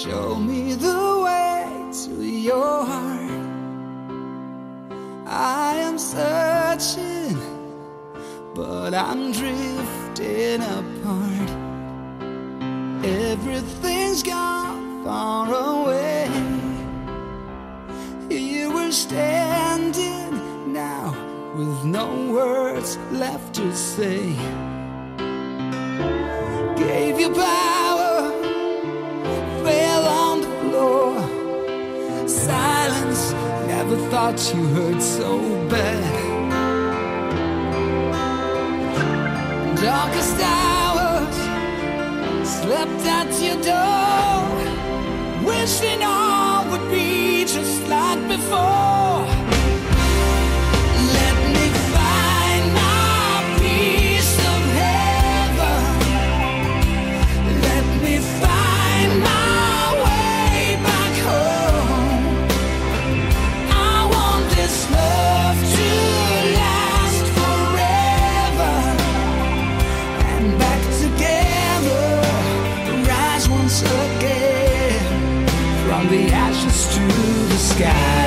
Show me the way to your heart. I am searching, but I'm drifting apart. Everything's gone far away. You were standing now with no words left to say. Gave you power, fell on the floor. Silence, never thought you hurt so bad. Darkest hours, slept at your door, wishing all would be just like before. Let me find my piece of heaven. Let me find my way back home. I want this love to last forever, and back together, rise once again, from the ashes to the sky.